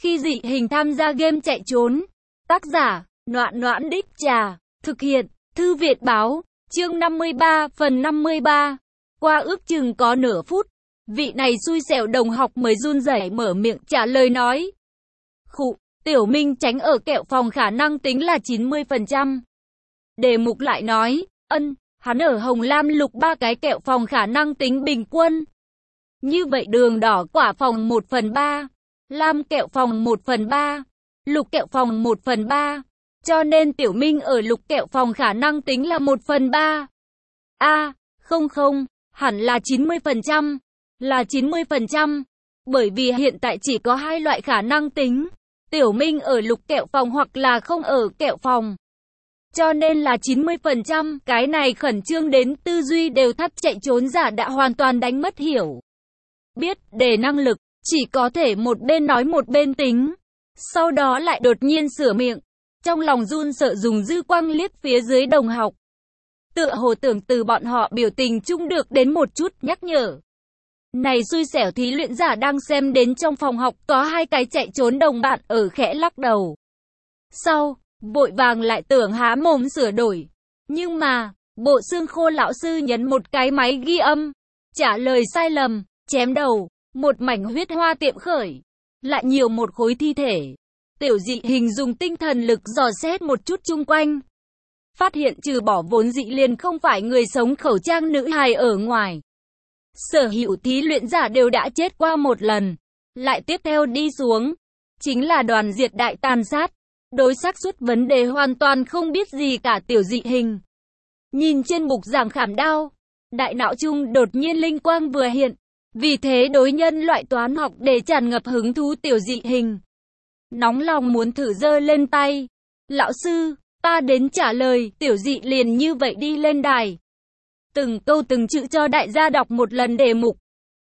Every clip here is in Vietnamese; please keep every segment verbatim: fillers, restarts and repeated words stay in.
Khi dị hình tham gia game chạy trốn. Tác giả, Noãn Noãn Đích Trà. Thực hiện, Thư Việt Báo. Chương năm mươi ba, phần năm mươi ba. Qua ước chừng có nửa phút, vị này xui xẻo đồng học mới run rẩy mở miệng trả lời nói. Khụ, Tiểu Minh tránh ở kẹo phòng khả năng tính là chín mươi phần trăm. Đề mục lại nói, ân, hắn ở hồng lam lục ba cái kẹo phòng khả năng tính bình quân. Như vậy đường đỏ quả phòng một phần ba, lam kẹo phòng một phần ba, lục kẹo phòng một phần ba. Cho nên Tiểu Minh ở lục kẹo phòng khả năng tính là một phần ba. A, không không, hẳn là chín mươi phần trăm. Là chín mươi phần trăm. Bởi vì hiện tại chỉ có hai loại khả năng tính. Tiểu Minh ở lục kẹo phòng hoặc là không ở kẹo phòng. Cho nên là chín mươi phần trăm. Cái này khẩn trương đến tư duy đều thắt chạy trốn giả đã hoàn toàn đánh mất hiểu. Biết đề năng lực, chỉ có thể một bên nói một bên tính. Sau đó lại đột nhiên sửa miệng. Trong lòng run sợ dùng dư quang liếc phía dưới đồng học. Tựa hồ tưởng từ bọn họ biểu tình chung được đến một chút nhắc nhở. Này xui xẻo thí luyện giả đang xem đến trong phòng học có hai cái chạy trốn đồng bạn ở khẽ lắc đầu. Sau, vội vàng lại tưởng há mồm sửa đổi. Nhưng mà, bộ xương khô lão sư nhấn một cái máy ghi âm. Trả lời sai lầm, chém đầu, một mảnh huyết hoa tiệm khởi. Lại nhiều một khối thi thể. Tiểu dị hình dùng tinh thần lực dò xét một chút chung quanh. Phát hiện trừ bỏ vốn dị liền không phải người sống khẩu trang nữ hài ở ngoài. Sở hữu thí luyện giả đều đã chết qua một lần. Lại tiếp theo đi xuống. Chính là đoàn diệt đại tàn sát. Đối xác suất vấn đề hoàn toàn không biết gì cả tiểu dị hình. Nhìn trên bục giảng khảm đao. Đại não chung đột nhiên linh quang vừa hiện. Vì thế đối nhân loại toán học để tràn ngập hứng thú tiểu dị hình. Nóng lòng muốn thử giơ lên tay. Lão sư, ta đến trả lời, tiểu dị liền như vậy đi lên đài. Từng câu từng chữ cho đại gia đọc một lần đề mục.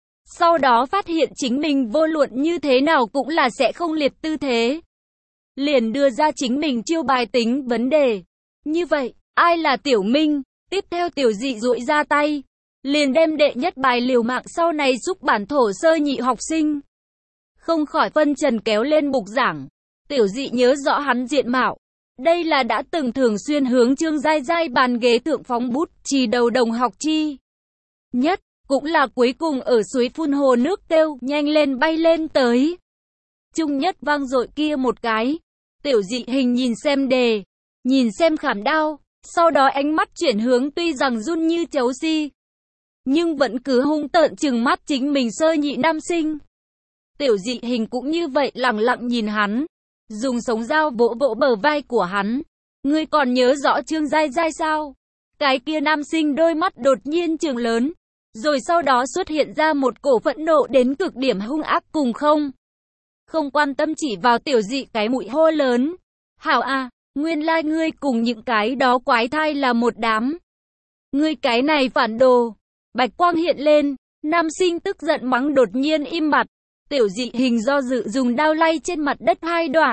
Sau đó phát hiện chính mình vô luận như thế nào cũng là sẽ không liệt tư thế. Liền đưa ra chính mình chiêu bài tính vấn đề. Như vậy, ai là Tiểu Minh? Tiếp theo tiểu dị duỗi ra tay. Liền đem đệ nhất bài liều mạng sau này giúp bản thổ sơ nhị học sinh. Không khỏi phân trần kéo lên bục giảng. Tiểu dị nhớ rõ hắn diện mạo. Đây là đã từng thường xuyên hướng Trương Giai Giai bàn ghế thượng phóng bút, chỉ đầu đồng học chi. Nhất, cũng là cuối cùng ở suối phun hồ nước kêu, nhanh lên bay lên tới. Trung nhất vang dội kia một cái. Tiểu dị hình nhìn xem đề, nhìn xem khảm đao, sau đó ánh mắt chuyển hướng tuy rằng run như chấu si. Nhưng vẫn cứ hung tợn trừng mắt chính mình sơ nhị nam sinh. Tiểu dị hình cũng như vậy lặng lặng nhìn hắn. Dùng sống dao vỗ vỗ bờ vai của hắn. Ngươi còn nhớ rõ Trương Giai Giai sao? Cái kia nam sinh đôi mắt đột nhiên trừng lớn. Rồi sau đó xuất hiện ra một cổ phẫn nộ đến cực điểm hung ác cùng không. Không quan tâm chỉ vào tiểu dị cái mũi hô lớn. Hảo à, nguyên lai like ngươi cùng những cái đó quái thai là một đám. Ngươi cái này phản đồ. Bạch quang hiện lên. Nam sinh tức giận mắng đột nhiên im bặt. Tiểu dị hình do dự dùng đao lay trên mặt đất hai đoạn.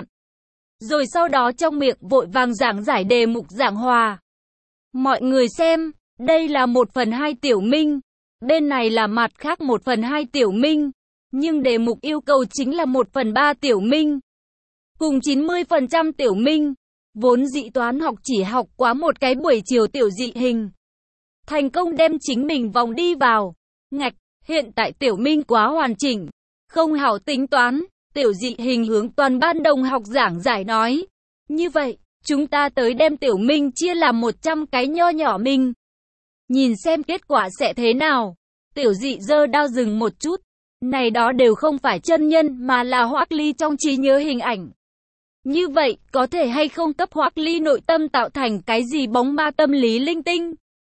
Rồi sau đó trong miệng vội vàng giảng giải đề mục giảng hòa. Mọi người xem, đây là một phần hai Tiểu Minh. Bên này là mặt khác một phần hai Tiểu Minh. Nhưng đề mục yêu cầu chính là một phần ba Tiểu Minh. Cùng chín mươi phần trăm Tiểu Minh. Vốn dị toán học chỉ học quá một cái buổi chiều tiểu dị hình. Thành công đem chính mình vòng đi vào. Ngạch, hiện tại Tiểu Minh quá hoàn chỉnh. Không hảo tính toán, tiểu dị hình hướng toàn ban đồng học giảng giải nói. Như vậy, chúng ta tới đem Tiểu Minh chia làm một trăm cái nho nhỏ minh. Nhìn xem kết quả sẽ thế nào. Tiểu dị giơ đao dừng một chút. Này đó đều không phải chân nhân mà là Hoắc Ly trong trí nhớ hình ảnh. Như vậy, có thể hay không cấp Hoắc Ly nội tâm tạo thành cái gì bóng ma tâm lý linh tinh.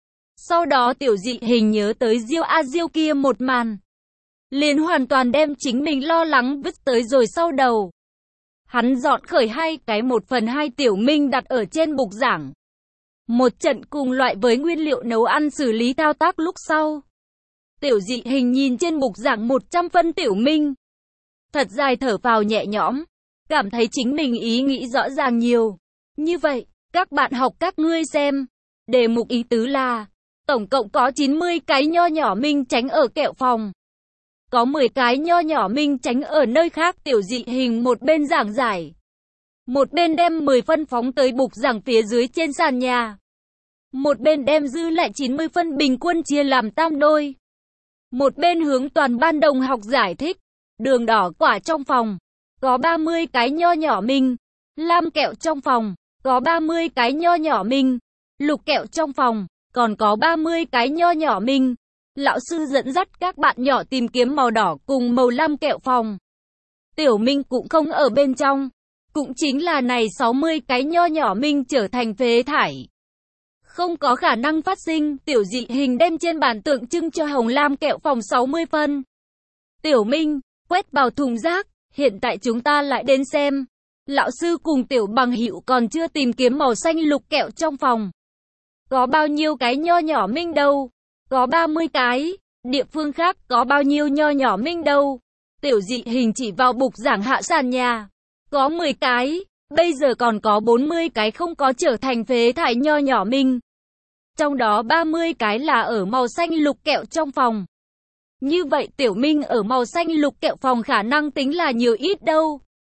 Sau đó tiểu dị hình nhớ tới Diêu A Diêu kia một màn. Liền hoàn toàn đem chính mình lo lắng vứt tới rồi sau đầu. Hắn dọn khởi hai cái một phần hai Tiểu Minh đặt ở trên bục giảng. Một trận cùng loại với nguyên liệu nấu ăn xử lý thao tác lúc sau. Tiểu dị hình nhìn trên bục giảng một trăm phân Tiểu Minh. Thật dài thở phào nhẹ nhõm. Cảm thấy chính mình ý nghĩ rõ ràng nhiều. Như vậy, các bạn học các ngươi xem. Đề mục ý tứ là, tổng cộng có chín mươi cái nho nhỏ minh tránh ở kẹo phòng. có mười cái nho nhỏ minh tránh ở nơi khác. Tiểu dị hình một bên giảng giải, một bên đem mười phân phóng tới bục giảng phía dưới trên sàn nhà. Một bên đem dư lại chín mươi phân bình quân chia làm tam đôi. Một bên hướng toàn ban đồng học giải thích, đường đỏ quả trong phòng, có ba mươi cái nho nhỏ minh, lam kẹo trong phòng, có ba mươi cái nho nhỏ minh, lục kẹo trong phòng, còn có ba mươi cái nho nhỏ minh. Lão sư dẫn dắt các bạn nhỏ tìm kiếm màu đỏ cùng màu lam kẹo phòng. Tiểu minh cũng không ở bên trong, cũng chính là này sáu mươi cái nho nhỏ minh trở thành phế thải. Không có khả năng phát sinh. Tiểu dị hình đem trên bàn tượng trưng cho hồng lam kẹo phòng sáu mươi phân. Tiểu minh quét vào thùng rác. Hiện tại chúng ta lại đến xem, lão sư cùng tiểu bằng hữu còn chưa tìm kiếm màu xanh lục kẹo trong phòng. Có bao nhiêu cái nho nhỏ minh đâu? Có ba mươi cái. Địa phương khác có bao nhiêu nho nhỏ minh đâu? Tiểu dị hình chỉ vào bục giảng hạ sàn nhà. Có mười cái. Bây giờ còn có bốn mươi cái không có trở thành phế thải nho nhỏ minh. Trong đó ba mươi cái là ở màu xanh lục kẹo trong phòng. Như vậy tiểu minh ở màu xanh lục kẹo phòng khả năng tính là nhiều ít đâu?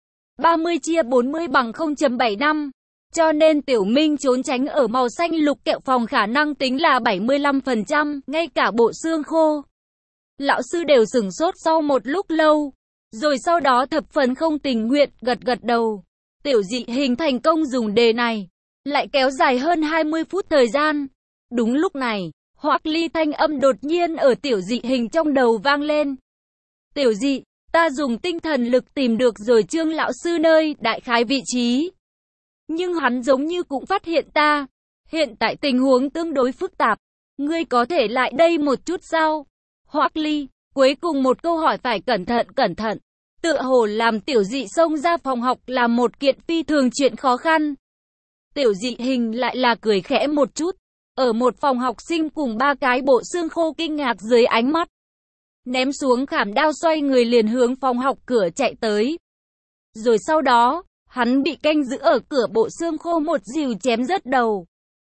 ba mươi chia bốn mươi bằng không phẩy bảy năm. Cho nên tiểu minh trốn tránh ở màu xanh lục kẹo phòng khả năng tính là bảy mươi lăm phần trăm, ngay cả bộ xương khô. Lão sư đều sửng sốt sau một lúc lâu, rồi sau đó thập phần không tình nguyện gật gật đầu. Tiểu dị hình thành công dùng đề này, lại kéo dài hơn hai mươi phút thời gian. Đúng lúc này, Hoắc Ly thanh âm đột nhiên ở tiểu dị hình trong đầu vang lên. Tiểu dị, ta dùng tinh thần lực tìm được rồi Trương lão sư nơi đại khái vị trí. Nhưng hắn giống như cũng phát hiện ta. Hiện tại tình huống tương đối phức tạp. Ngươi có thể lại đây một chút sao? Hoắc Ly, cuối cùng một câu hỏi phải cẩn thận cẩn thận. Tựa hồ làm tiểu dị xông ra phòng học là một kiện phi thường chuyện khó khăn. Tiểu dị hình lại là cười khẽ một chút. Ở một phòng học sinh cùng ba cái bộ xương khô kinh ngạc dưới ánh mắt. Ném xuống khảm đao xoay người liền hướng phòng học cửa chạy tới. Rồi sau đó, hắn bị canh giữ ở cửa bộ xương khô một dìu chém rớt đầu.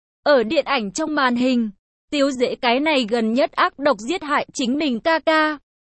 Ở điện ảnh trong màn hình, Tiếu Dễ cái này gần nhất ác độc giết hại chính mình ca ca.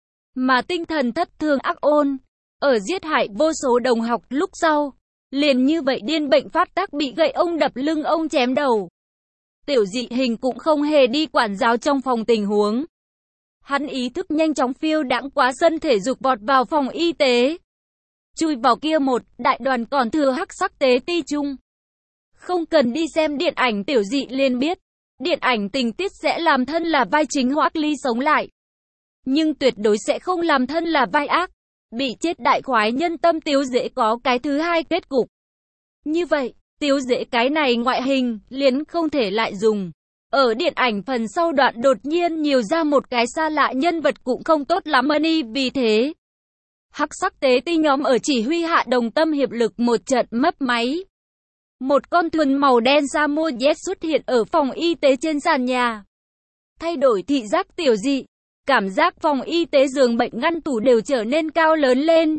Mà tinh thần thất thường ác ôn, ở giết hại vô số đồng học lúc sau, liền như vậy điên bệnh phát tác bị gậy ông đập lưng ông chém đầu. Tiểu dị hình cũng không hề đi quản giáo trong phòng tình huống. Hắn ý thức nhanh chóng phiêu đãng qua sân thể dục vọt vào phòng y tế. Chui vào kia một đại đoàn còn thừa hắc sắc tế ti chung. Không cần đi xem điện ảnh tiểu dị liền biết. Điện ảnh tình tiết sẽ làm thân là vai chính Hoắc Ly sống lại. Nhưng tuyệt đối sẽ không làm thân là vai ác. Bị chết đại khoái nhân tâm Tiếu Dễ có cái thứ hai kết cục. Như vậy, Tiếu Dễ cái này ngoại hình liền không thể lại dùng. Ở điện ảnh phần sau đoạn đột nhiên nhiều ra một cái xa lạ nhân vật cũng không tốt lắm ân vì thế. Hắc sắc tế ti nhóm ở chỉ huy hạ đồng tâm hiệp lực một trận mấp máy. Một con thuyền màu đen Samoyed xuất hiện ở phòng y tế trên sàn nhà. Thay đổi thị giác tiểu dị, cảm giác phòng y tế giường bệnh ngăn tủ đều trở nên cao lớn lên.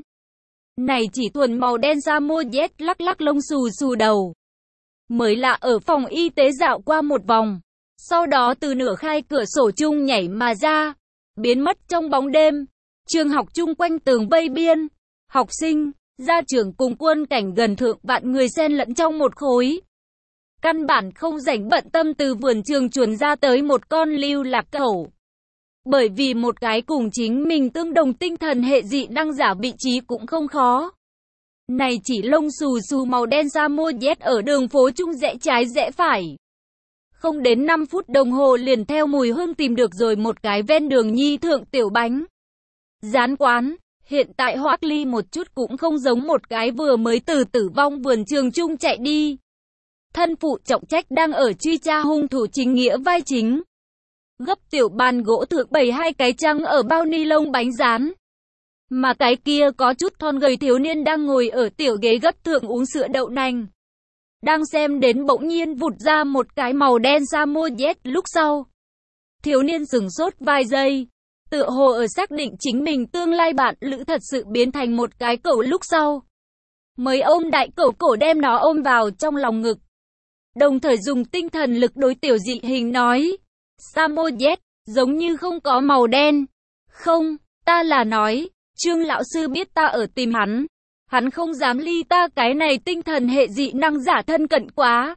Này chỉ thuần màu đen Samoyed lắc lắc lông xù xù đầu. Mới lạ ở phòng y tế dạo qua một vòng. Sau đó từ nửa khai cửa sổ chung nhảy mà ra, biến mất trong bóng đêm. Trường học chung quanh tường vây biên, học sinh, gia trưởng cùng quân cảnh gần thượng vạn người xen lẫn trong một khối. Căn bản không rảnh bận tâm từ vườn trường chuồn ra tới một con lưu lạc cẩu. Bởi vì một cái cùng chính mình tương đồng tinh thần hệ dị năng giả vị trí cũng không khó. Này chỉ lông xù xù màu đen Samoyed ở đường phố chung rẽ trái rẽ phải. Không đến năm phút đồng hồ liền theo mùi hương tìm được rồi một cái ven đường nhi thượng tiểu bánh rán quán. Hiện tại Hoắc Ly một chút cũng không giống một cái vừa mới từ tử vong vườn trường chung chạy đi. Thân phụ trọng trách đang ở truy tra hung thủ chính nghĩa vai chính. Gấp tiểu bàn gỗ thượng bày hai cái trăng ở bao ni lông bánh rán. Mà cái kia có chút thon gầy thiếu niên đang ngồi ở tiểu ghế gấp thượng uống sữa đậu nành. Đang xem đến bỗng nhiên vụt ra một cái màu đen Samoyed lúc sau. Thiếu niên sửng sốt vài giây. Tựa hồ ở xác định chính mình tương lai bạn lữ thật sự biến thành một cái cẩu lúc sau. Mới ôm đại cẩu cổ đem nó ôm vào trong lòng ngực. Đồng thời dùng tinh thần lực đối tiểu dị hình nói. Samoyed, giống như không có màu đen. Không, Ta là nói, Trương lão sư biết ta ở tìm hắn. Hắn không dám ly ta, cái này tinh thần hệ dị năng giả thân cận quá.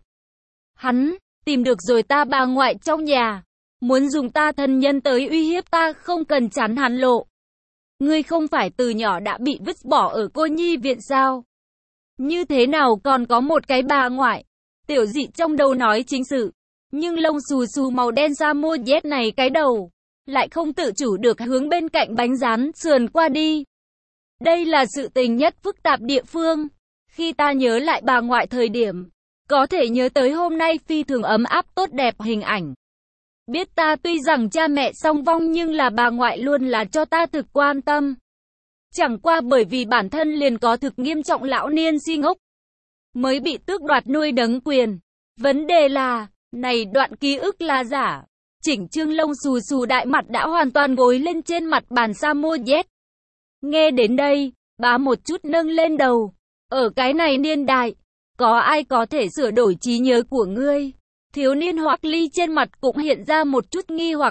Hắn tìm được rồi ta bà ngoại trong nhà, muốn dùng ta thân nhân tới uy hiếp ta, không cần chắn hắn lộ. Ngươi không phải từ nhỏ đã bị vứt bỏ ở cô nhi viện sao? Như thế nào còn có một cái bà ngoại? Tiểu Dị trong đầu nói chính sự, nhưng lông xù xù màu đen Samoyed này cái đầu lại không tự chủ được hướng bên cạnh bánh rán sườn qua đi. Đây là sự tình nhất phức tạp địa phương. Khi ta nhớ lại bà ngoại thời điểm, có thể nhớ tới hôm nay phi thường ấm áp tốt đẹp hình ảnh. Biết ta tuy rằng cha mẹ song vong nhưng là bà ngoại luôn là cho ta thực quan tâm. Chẳng qua bởi vì bản thân liền có thực nghiêm trọng lão niên si ngốc, mới bị tước đoạt nuôi nấng quyền. Vấn đề là, này đoạn ký ức là giả. Chỉnh Trương lông xù xù đại mặt đã hoàn toàn gối lên trên mặt bàn Samoyed. Nghe đến đây, bá một chút nâng lên đầu. Ở cái này niên đại, có ai có thể sửa đổi trí nhớ của ngươi? Thiếu niên Hoắc Ly trên mặt cũng hiện ra một chút nghi hoặc.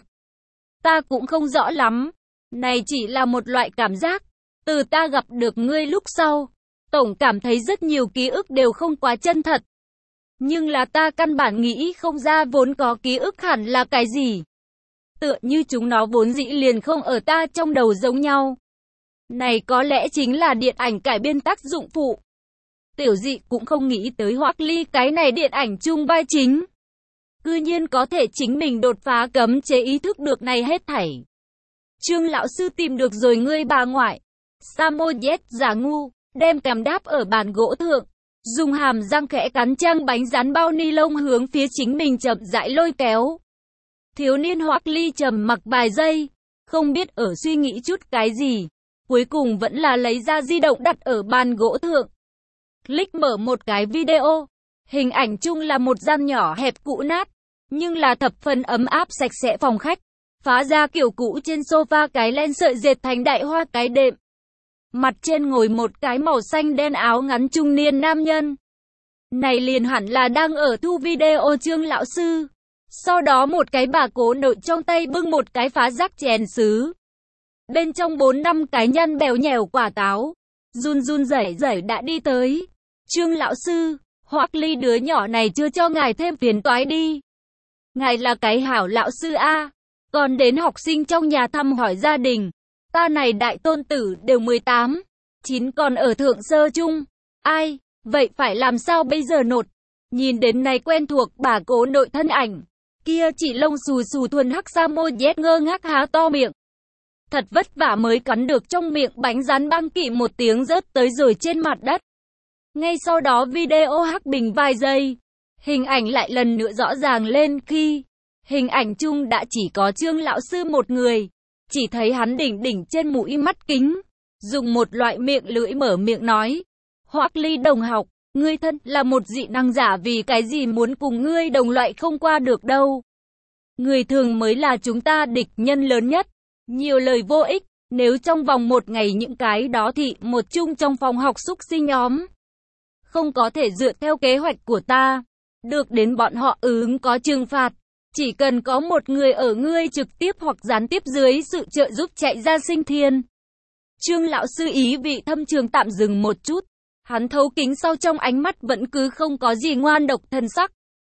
Ta cũng không rõ lắm. Này chỉ là một loại cảm giác. Từ ta gặp được ngươi lúc sau, tổng cảm thấy rất nhiều ký ức đều không quá chân thật. Nhưng là ta căn bản nghĩ không ra vốn có ký ức hẳn là cái gì. Tựa như chúng nó vốn dĩ liền không ở ta trong đầu giống nhau. Này có lẽ chính là điện ảnh cải biên tác dụng phụ. Tiểu Dị cũng không nghĩ tới Hoắc Ly cái này điện ảnh chung vai chính. Cư nhiên có thể chính mình đột phá cấm chế ý thức được này hết thảy. Trương lão sư tìm được rồi ngươi bà ngoại. Samoyed giả ngu, đem cằm đáp ở bàn gỗ thượng. Dùng hàm răng khẽ cắn trang bánh rán bao ni lông hướng phía chính mình chậm rãi lôi kéo. Thiếu niên Hoắc Ly trầm mặc vài giây, không biết ở suy nghĩ chút cái gì. Cuối cùng vẫn là lấy ra di động đặt ở bàn gỗ thượng. Click mở một cái video. Hình ảnh chung là một gian nhỏ hẹp cũ nát, nhưng là thập phần ấm áp sạch sẽ phòng khách. Phá ra kiểu cũ trên sofa cái len sợi dệt thành đại hoa cái đệm. Mặt trên ngồi một cái màu xanh đen áo ngắn trung niên nam nhân. Này liền hẳn là đang ở thu video Trương lão sư. Sau đó một cái bà cố nội trong tay bưng một cái phá rác chén sứ. Bên trong bốn năm cái nhân bèo nhèo quả táo. Run run rẩy rẩy đã đi tới. Trương lão sư, Hoắc Ly đứa nhỏ này chưa cho ngài thêm phiền toái đi. Ngài là cái hảo lão sư A. Còn đến học sinh trong nhà thăm hỏi gia đình. Ta này đại tôn tử đều mười tám, chín còn ở thượng sơ chung. Ai, vậy phải làm sao bây giờ nột? Nhìn đến này quen thuộc bà cố nội thân ảnh. Kia chỉ lông xù xù thuần hắc Samoyed ngơ ngác há to miệng. Thật vất vả mới cắn được trong miệng bánh rán băng kỵ một tiếng rớt tới rồi trên mặt đất. Ngay sau đó video hắc bình vài giây. Hình ảnh lại lần nữa rõ ràng lên khi hình ảnh chung đã chỉ có Trương lão sư một người. Chỉ thấy hắn đỉnh đỉnh trên mũi mắt kính. Dùng một loại miệng lưỡi mở miệng nói. Hoắc Ly đồng học, ngươi thân là một dị năng giả, vì cái gì muốn cùng ngươi đồng loại không qua được đâu. Người thường mới là chúng ta địch nhân lớn nhất. Nhiều lời vô ích, nếu trong vòng một ngày những cái đó thị một chung trong phòng học xúc sinh nhóm không có thể dựa theo kế hoạch của ta, được đến bọn họ ứng có trừng phạt. Chỉ cần có một người ở ngươi trực tiếp hoặc gián tiếp dưới sự trợ giúp chạy ra sinh thiên. Trương lão sư ý vị thâm trường tạm dừng một chút. Hắn thấu kính sau trong ánh mắt vẫn cứ không có gì ngoan độc thân sắc,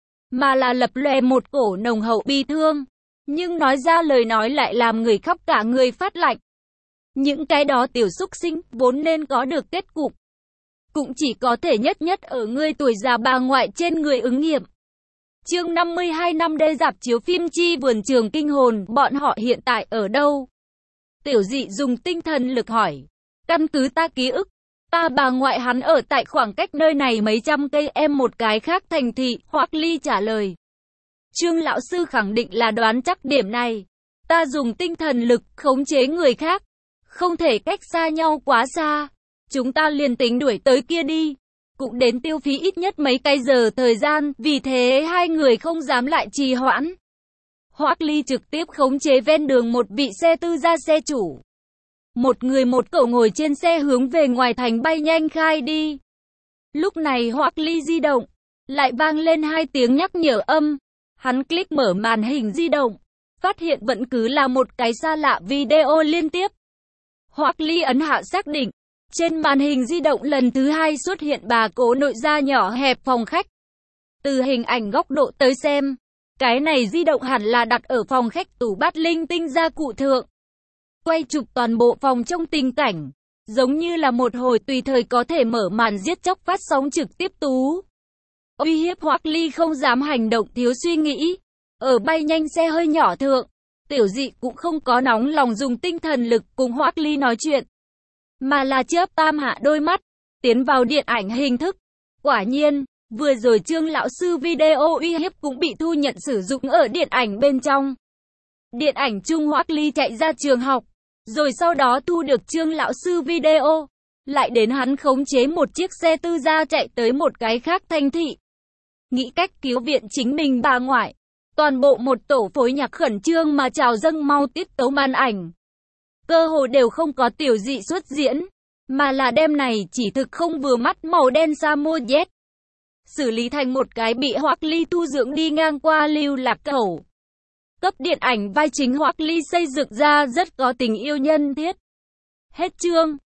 mà là lập lòe một cổ nồng hậu bi thương. Nhưng nói ra lời nói lại làm người khóc cả người phát lạnh. Những cái đó tiểu xúc sinh vốn nên có được kết cục, cũng chỉ có thể nhất nhất ở ngươi tuổi già bà ngoại trên người ứng nghiệm. Chương năm mươi hai năm đê rạp chiếu phim chi vườn trường kinh hồn, bọn họ hiện tại ở đâu? Tiểu Dị dùng tinh thần lực hỏi. Căn cứ ta ký ức, ta bà ngoại hắn ở tại khoảng cách nơi này mấy trăm cây em một cái khác thành thị, Hoắc Ly trả lời. Trương lão sư khẳng định là đoán chắc điểm này. Ta dùng tinh thần lực khống chế người khác, không thể cách xa nhau quá xa. Chúng ta liền tính đuổi tới kia đi, cũng đến tiêu phí ít nhất mấy cái giờ thời gian, vì thế hai người không dám lại trì hoãn. Hoắc Ly trực tiếp khống chế ven đường một vị xe tư gia xe chủ. Một người một cậu ngồi trên xe hướng về ngoài thành bay nhanh khai đi. Lúc này Hoắc Ly di động, lại vang lên hai tiếng nhắc nhở âm. Hắn click mở màn hình di động, phát hiện vẫn cứ là một cái xa lạ video liên tiếp. Hoắc Ly ấn hạ xác định. Trên màn hình di động lần thứ hai xuất hiện bà cố nội gia nhỏ hẹp phòng khách. Từ hình ảnh góc độ tới xem, cái này di động hẳn là đặt ở phòng khách tủ bát linh tinh gia cụ thượng. Quay chụp toàn bộ phòng trong tình cảnh, giống như là một hồi tùy thời có thể mở màn giết chóc phát sóng trực tiếp tú. Uy hiếp Hoắc Ly không dám hành động thiếu suy nghĩ. Ở bay nhanh xe hơi nhỏ thượng, Tiểu Dị cũng không có nóng lòng dùng tinh thần lực cùng Hoắc Ly nói chuyện, mà là chớp tam hạ đôi mắt, tiến vào điện ảnh hình thức. Quả nhiên, vừa rồi Trương lão sư video uy hiếp cũng bị thu nhận sử dụng ở điện ảnh bên trong. Điện ảnh chung Hoắc Ly chạy ra trường học, rồi sau đó thu được Trương lão sư video, lại đến hắn khống chế một chiếc xe tư gia chạy tới một cái khác thành thị. Nghĩ cách cứu viện chính mình bà ngoại. Toàn bộ một tổ phối nhạc khẩn trương mà trào dâng mau tiết tấu màn ảnh. Cơ hồ đều không có Tiểu Dị xuất diễn, mà là đem này chỉ thực không vừa mắt màu đen Samoa Z. Xử lý thành một cái bị Hoắc Ly tu dưỡng đi ngang qua lưu lạc cẩu. Cấp điện ảnh vai chính Hoắc Ly xây dựng ra rất có tình yêu nhân thiết. Hết chương.